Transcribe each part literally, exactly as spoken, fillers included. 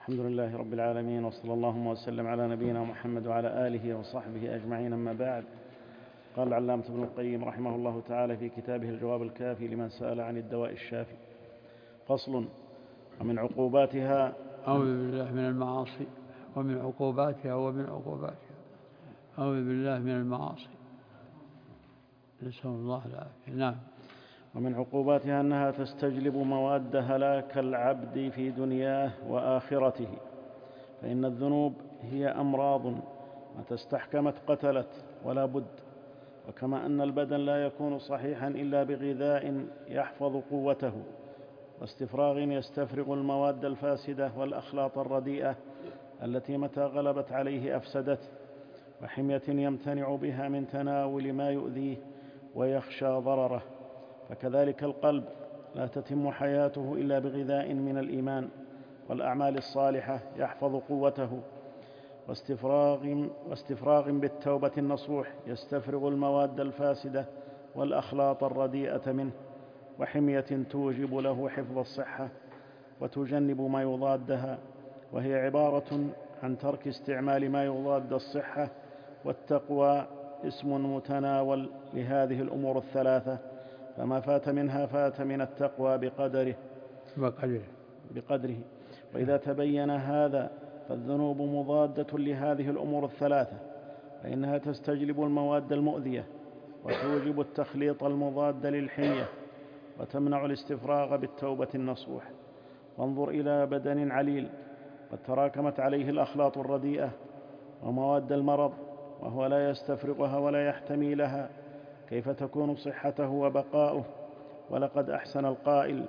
الحمد لله رب العالمين، وصلى اللهم وسلم على نبينا محمد وعلى آله وصحبه أجمعين، أما بعد. قال العلامة ابن القيم رحمه الله تعالى في كتابه الجواب الكافي لمن سأل عن الدواء الشافي: فصل: ومن عقوباتها أعوذ بالله من المعاصي ومن عقوباتها ومن عقوباتها أعوذ بالله من المعاصي، نسأل الله العافية. نعم. ومن عقوباتها أنها تستجلب مواد هلاك العبد في دنياه وآخرته، فإن الذنوب هي أمراض متى استحكمت قتلت ولا بد. وكما أن البدن لا يكون صحيحا إلا بغذاء يحفظ قوته، واستفراغ يستفرغ المواد الفاسدة والأخلاط الرديئة التي متى غلبت عليه أفسدته، وحمية يمتنع بها من تناول ما يؤذيه ويخشى ضرره، فكذلك القلب لا تتم حياته إلا بغذاء من الإيمان والأعمال الصالحة يحفظ قوته، واستفراغ, واستفراغ بالتوبة النصوح يستفرغ المواد الفاسدة والأخلاط الرديئة منه، وحمية توجب له حفظ الصحة وتجنب ما يضادها، وهي عبارة عن ترك استعمال ما يضاد الصحة. والتقوى اسم متناول لهذه الأمور الثلاثة، فما فات منها فات من التقوى بقدره بقدره, بقدره. وإذا تبين هذا فالذنوب مضادة لهذه الأمور الثلاثة، فإنها تستجلب المواد المؤذية وتوجب التخليط المضاد للحمية، وتمنع الاستفراغ بالتوبة النصوح. وانظر إلى بدن عليل قد تراكمت عليه الأخلاط الرديئة ومواد المرض وهو لا يستفرغها ولا يحتمي لها، كيف تكون صحته وبقاؤه؟ ولقد أحسن القائل: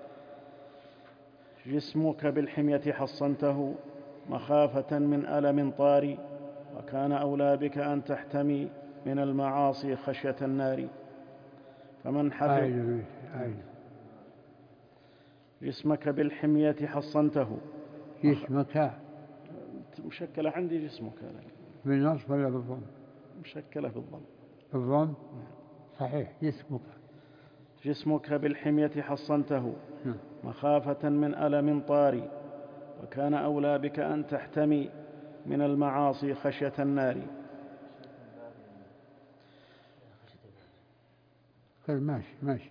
جسمك بالحمية حصنته مخافة من ألم طاري، وكان أولى بك أن تحتمي من المعاصي خشية النار. فمن حفظ جسمك بالحمية حصنته. جسمك مشكلة عندي جسمك بالنصب ولا بالضم؟ مشكلة بالضم. بالضم صحيح. جسمك جسمك بالحمية حصنته مخافة من ألم طاري، وكان أولى بك أن تحتمي من المعاصي خشية النار. ماشي ماشي.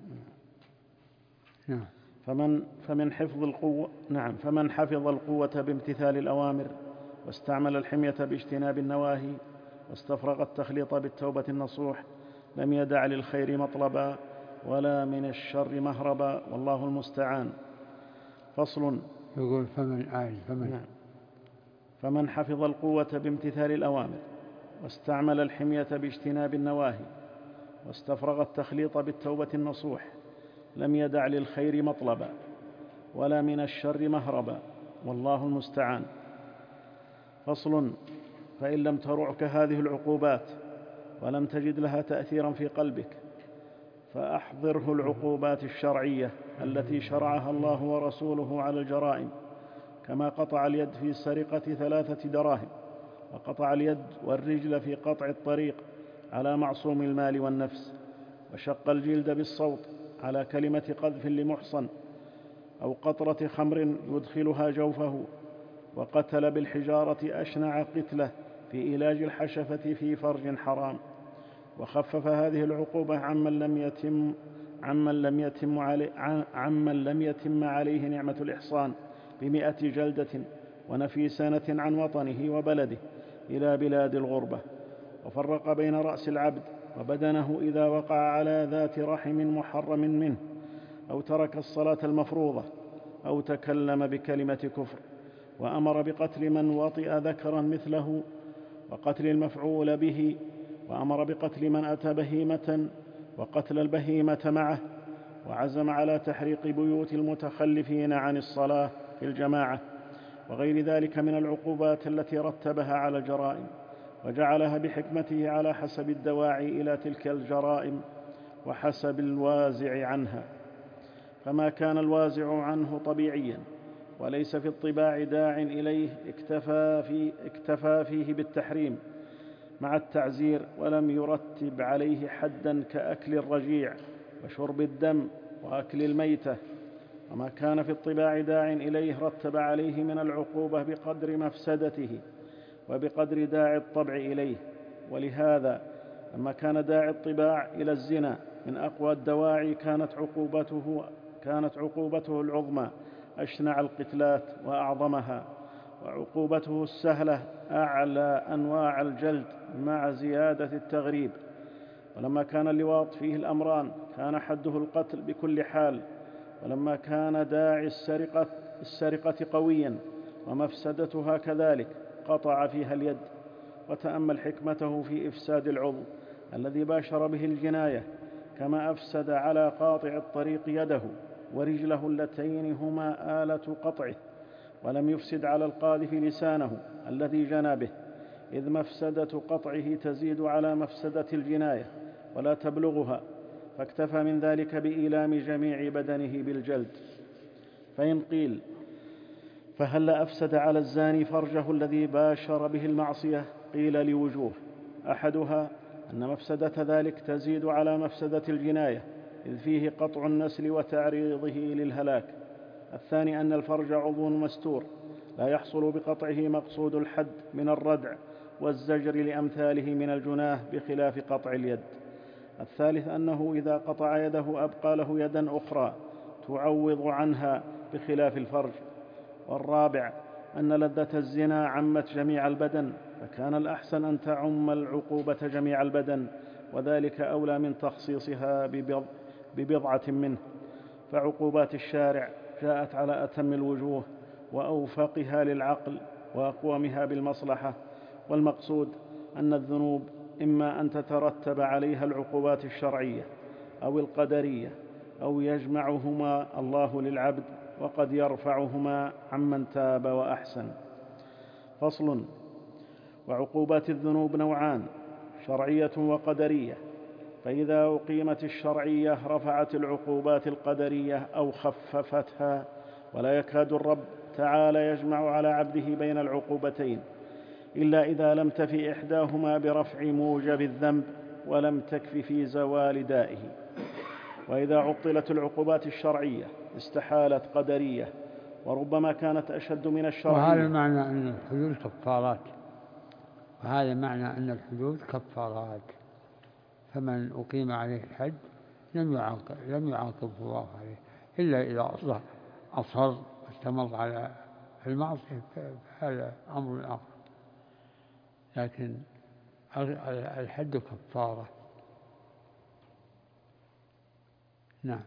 نعم. فمن فمن حفظ القوة نعم فمن حفظ القوة بامتثال الأوامر، واستعمل الحمية باجتناب النواهي، واستفرغ التخليط بالتوبة النصوح، لم يدع للخير مطلبا ولا من الشر مهربا، والله المستعان. فصل: يقول فمن آي فمن نعم فمن حفظ القوة بامتثال الأوامر، واستعمل الحمية باجتناب النواهي، واستفرغ التخليط بالتوبة النصوح، لم يدع للخير مطلبا ولا من الشر مهربا، والله المستعان. فصل: فإن لم ترعك هذه العقوبات ولم تجد لها تأثيرا في قلبك، فأحضره العقوبات الشرعية التي شرعها الله ورسوله على الجرائم، كما قطع اليد في سرقة ثلاثة دراهم، وقطع اليد والرجل في قطع الطريق على معصوم المال والنفس، وشق الجلد بالصوت على كلمة قذف لمحصن، أو قطرة خمر يدخلها جوفه، وقتل بالحجارة أشنع قتلة في إيلاج الحشفة في فرج حرام. وخفف هذه العقوبة عمن لم يتم عمن لم يتم عليه عمن لم يتم عليه نعمة الإحصان بمئة جلدة ونفي سنة عن وطنه وبلده إلى بلاد الغربة. وفرق بين رأس العبد وبدنه إذا وقع على ذات رحم محرم منه، أو ترك الصلاة المفروضة، أو تكلم بكلمة كفر. وأمر بقتل من وطئ ذكرا مثله، وقتل المفعول به، وأمر بقتل من أتى بهيمة وقتل البهيمة معه، وعزم على تحريق بيوت المتخلفين عن الصلاة في الجماعة، وغير ذلك من العقوبات التي رتبها على الجرائم، وجعلها بحكمته على حسب الدواعي إلى تلك الجرائم وحسب الوازع عنها. فما كان الوازع عنه طبيعيا وليس في الطباع داع إليه اكتفى, في اكتفى فيه بالتحريم مع التعزير، ولم يرتب عليه حدا كأكل الرجيع وشرب الدم وأكل الميتة وما كان في الطباع داع إليه رتب عليه من العقوبة بقدر مفسدته وبقدر داعي الطبع إليه. ولهذا لما كان داعي الطباع إلى الزنا من أقوى الدواعي كانت عقوبته كانت عقوبته العظمى أشنع القتلات وأعظمها، وعقوبته السهلة أعلى أنواع الجلد مع زيادة التغريب. ولما كان اللواط فيه الأمران كان حده القتل بكل حال، ولما كان داعي السرقة, السرقة قويا ومفسدتها كذلك قطع فيها اليد. وتأمل حكمته في إفساد العضو الذي باشر به الجناية، كما أفسد على قاطع الطريق يده ورجله اللتين هما آلة قطعه، ولم يفسد على القاذف لسانه الذي جنى به، إذ مفسدة قطعه تزيد على مفسدة الجناية ولا تبلغها، فاكتفى من ذلك بإيلام جميع بدنه بالجلد. فإن قيل فهل أفسد على الزاني فرجه الذي باشر به المعصية؟ قيل لوجوه: أحدها أن مفسدة ذلك تزيد على مفسدة الجناية، إذ فيه قطع النسل وتعريضه للهلاك. الثاني أن الفرج عضو مستور لا يحصل بقطعه مقصود الحد من الردع والزجر لأمثاله من الجناه بخلاف قطع اليد. الثالث أنه إذا قطع يده أبقى له يدا أخرى تعوض عنها بخلاف الفرج. والرابع أن لذة الزنا عمت جميع البدن، فكان الأحسن أن تعم العقوبة جميع البدن، وذلك أولى من تخصيصها ببضعة منه. فعقوبات الشارع جاءت على أتم الوجوه وأوفقها للعقل وأقومها بالمصلحة. والمقصود أن الذنوب إما أن تترتب عليها العقوبات الشرعية أو القدرية، أو يجمعهما الله للعبد، وقد يرفعهما عمن تاب وأحسن. فصل. وعقوبات الذنوب نوعان: شرعية وقدرية. فإذا أقيمت الشرعية رفعت العقوبات القدرية أو خففتها، ولا يكاد الرب تعالى يجمع على عبده بين العقوبتين إلا إذا لم تف إحداهما برفع موجب الذنب ولم تكف في زوال دائه. وإذا عطلت العقوبات الشرعية استحالت قدرية، وربما كانت أشد من الشرعية. وهذا معنى أن الحدود كفارات، وهذا معنى أن الحدود كفارات، فمن أقيم عليه الحد لم يعاقب لم يعاقبه الله عليه إلا إذا أصلح أصر واستمر على المعصية، فهذا أمر آخر، لكن الحد كفارة. نعم.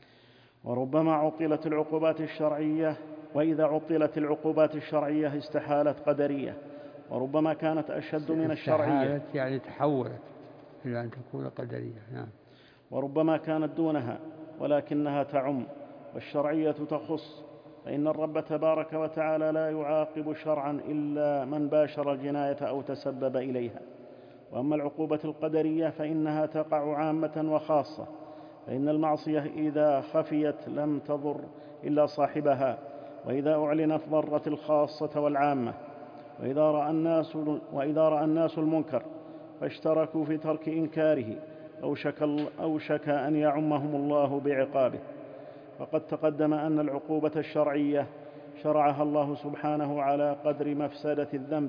وربما عطلت العقوبات الشرعية، وإذا عطلت العقوبات الشرعية استحالت قدرية، وربما كانت أشد من الشرعية. استحالت يعني تحولت إلى أن تكون قدرية. نعم. وربما كانت دونها ولكنها تعم، والشرعية تخص، فإن الرب تبارك وتعالى لا يعاقب شرعا إلا من باشر الجناية أو تسبب إليها. وأما العقوبة القدرية فإنها تقع عامة وخاصة، فإن المعصية إذا خفيت لم تضر إلا صاحبها، وإذا أعلنت ضرت الخاصة والعامة. وإذا رأى الناس, وإذا رأى الناس المنكر فاشتركوا في ترك إنكاره أوشك, أوشك أن يعمهم الله بعقابه. فقد تقدم أن العقوبة الشرعية شرعها الله سبحانه على قدر مفسدة الذنب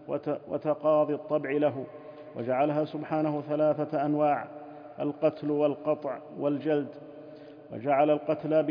وتقاضي الطبع له، وجعلها سبحانه ثلاثة أنواع: القتل والقطع والجلد. وجعل القتل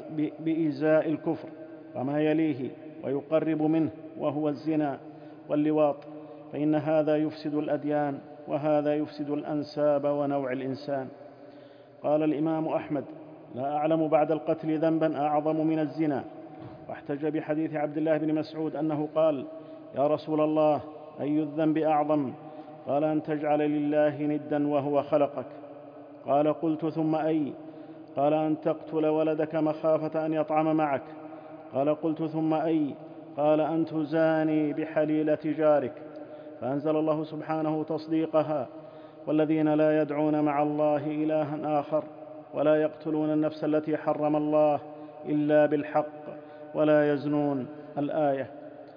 بإزاء الكفر وما يليه ويقرب منه، وهو الزنا واللواط، فإن هذا يفسد الأديان وهذا يفسد الأنساب ونوع الإنسان. قال الإمام أحمد: لا أعلم بعد القتل ذنبا أعظم من الزنا. واحتج بحديث عبد الله بن مسعود أنه قال: يا رسول الله، أي الذنب أعظم؟ قال: أن تجعل لله ندا وهو خلقك. قال: قلت ثم أي؟ قال: أن تقتل ولدك مخافة أن يطعم معك. قال: قلت ثم أي؟ قال: أن تزاني بحليلة جارك. فأنزل الله سبحانه تصديقها: والذين لا يدعون مع الله إلها آخر ولا يقتلون النفس التي حرم الله إلا بالحق ولا يزنون، الآية.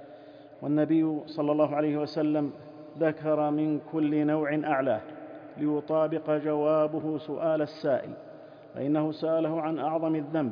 والنبي صلى الله عليه وسلم ذكر من كل نوع أعلاه ليطابق جوابه سؤال السائل، فإنه سأله عن أعظم الذنب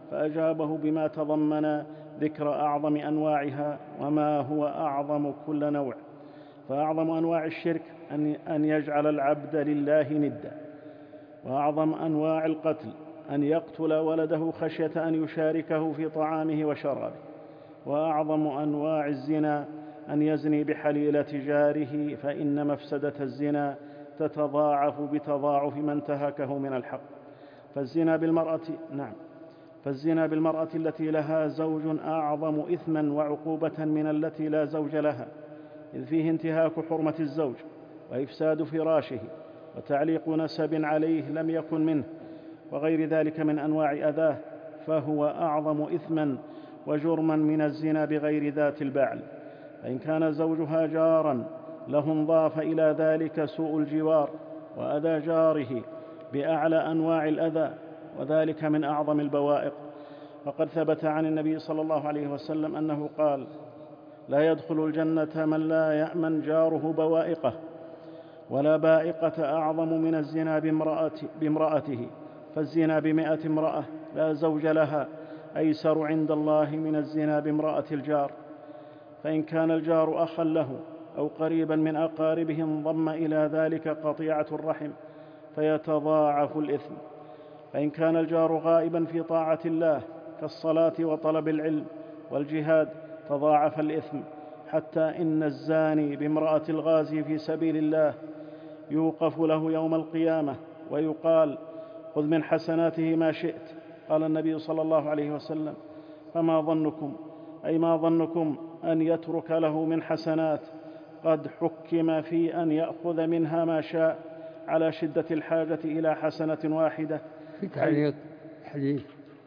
فأجابه بما تضمن ذكر أعظم أنواعها وما هو أعظم كل نوع. فأعظم أنواع الشرك أن يجعل العبد لله ندا، وأعظم أنواع القتل أن يقتل ولده خشية أن يشاركه في طعامه وشرابه، وأعظم أنواع الزنا أن يزني بحليلة جاره، فإن مفسدة الزنا تتضاعف بتضاعف ما انتهكه من الحق. فالزنا بالمرأة نعم فالزنا بالمرأة التي لها زوج أعظم إثما وعقوبة من التي لا زوج لها، إذ فيه انتهاك حرمة الزوج وإفساد فراشه وتعليق نسب عليه لم يكن منه وغير ذلك من أنواع أذاه، فهو أعظم إثما وجرما من الزنا بغير ذات البعل. فإن كان زوجها جارا له انضاف إلى ذلك سوء الجوار وأذى جاره بأعلى أنواع الأذى، وذلك من أعظم البوائق. وقد ثبت عن النبي صلى الله عليه وسلم أنه قال: لا يدخل الجنة من لا يأمن جاره بوائقه، ولا بائقة أعظم من الزنا بامرأته، فالزنا بمئة امرأة لا زوج لها أيسر عند الله من الزنا بامرأة الجار. فإن كان الجار أخا له أو قريبا من أقاربه انضم إلى ذلك قطيعة الرحم فيتضاعف الإثم. فإن كان الجار غائبا في طاعة الله كالصلاة وطلب العلم والجهاد تضاعف الإثم، حتى إن الزاني بامرأة الغازي في سبيل الله يوقف له يوم القيامة ويقال: خذ من حسناته ما شئت. قال النبي صلى الله عليه وسلم: فما ظنكم أي ما ظنكم أن يترك له من حسنات قد حكم في أن يأخذ منها ما شاء على شدة الحاجة إلى حسنة واحدة. في تعليق حديث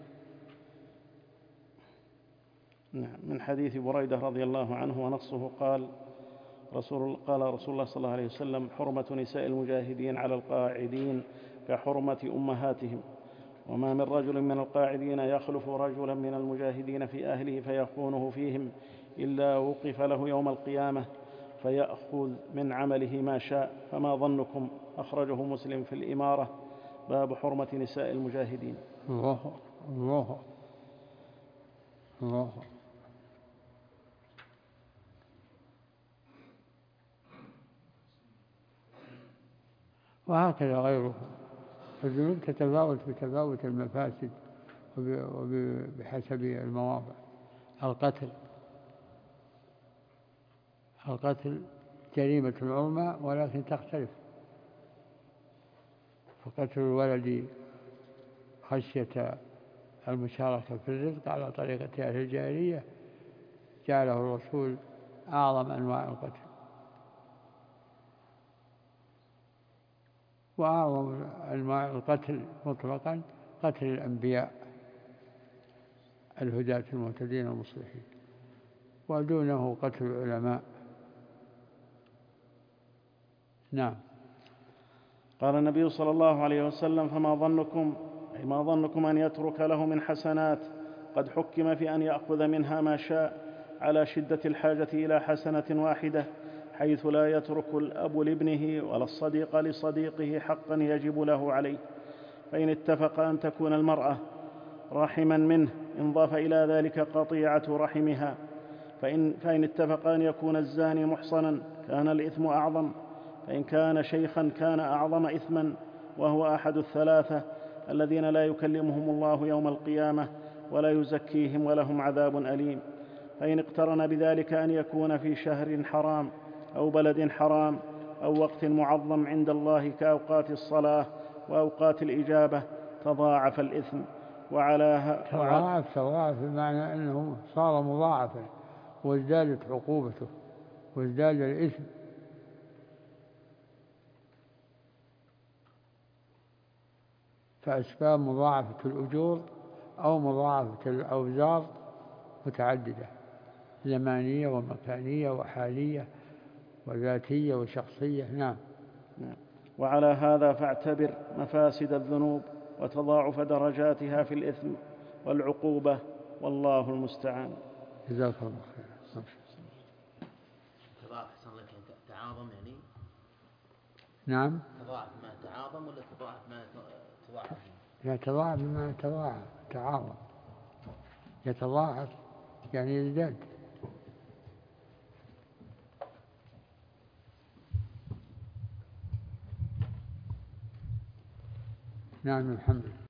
من حديث بريدة رضي الله عنه ونصه قال رسول, قال رسول الله صلى الله عليه وسلم: حرمة نساء المجاهدين على القاعدين كحرمة أمهاتهم، وما من رجل من القاعدين يخلف رجلا من المجاهدين في أهله فيخونه فيهم إلا وقف له يوم القيامة فيأخذ من عمله ما شاء. فما ظنكم؟ أخرجه مسلم في الإمارة، باب حرمة نساء المجاهدين. الله الله الله. وهكذا غيره. الذنوب تتفاوت بتفاوت المفاسد وبحسب المواضع. القتل القتل جريمة عظمى ولكن تختلف. فقتل الولد خشية المشاركة في الرزق على طريقة أهل الجاهلية جعله الرسول أعظم أنواع القتل. وأعظم أنواع القتل مطلقا قتل الأنبياء الهداة المهتدين المصلحين، ودونه قتل العلماء. نعم. قال النبي صلى الله عليه وسلم: فما ظنكم أي ما ظنكم أن يترك له من حسنات قد حكم في أن يأخذ منها ما شاء على شدة الحاجة إلى حسنة واحدة، حيث لا يترك الأب لابنه ولا الصديق لصديقه حقا يجب له عليه. فإن اتفق أن تكون المرأة رحما منه انضاف إلى ذلك قطيعة رحمها. فإن, فإن اتفق أن يكون الزاني محصنا كان الإثم أعظم. فإن كان شيخا كان أعظم إثما، وهو أحد الثلاثة الذين لا يكلمهم الله يوم القيامة ولا يزكيهم ولهم عذاب أليم. فإن اقترن بذلك أن يكون في شهر حرام أو بلد حرام أو وقت معظم عند الله كأوقات الصلاة وأوقات الإجابة تضاعف الإثم. وعلى تضاعف تضاعف بمعنى أنه صار مضاعفا وازدادت عقوبته وازداد الإثم. فأسباب مضاعفة الأجور أو مضاعفة الأوزار متعددة، زمانية ومكانية وحالية وذاتية وشخصية. نعم. وعلى هذا فاعتبر مفاسد الذنوب وتضاعف درجاتها في الإثم والعقوبة، والله المستعان. جزاك الله خير. تضاعف تعاظم يعني؟ نعم. تضاعف ما تعاظم ولا تضاعف ما تضاعف؟ لا، تضاعف ما تضاعف تعاظم. يتضاعف يعني يزداد. نعم محمد.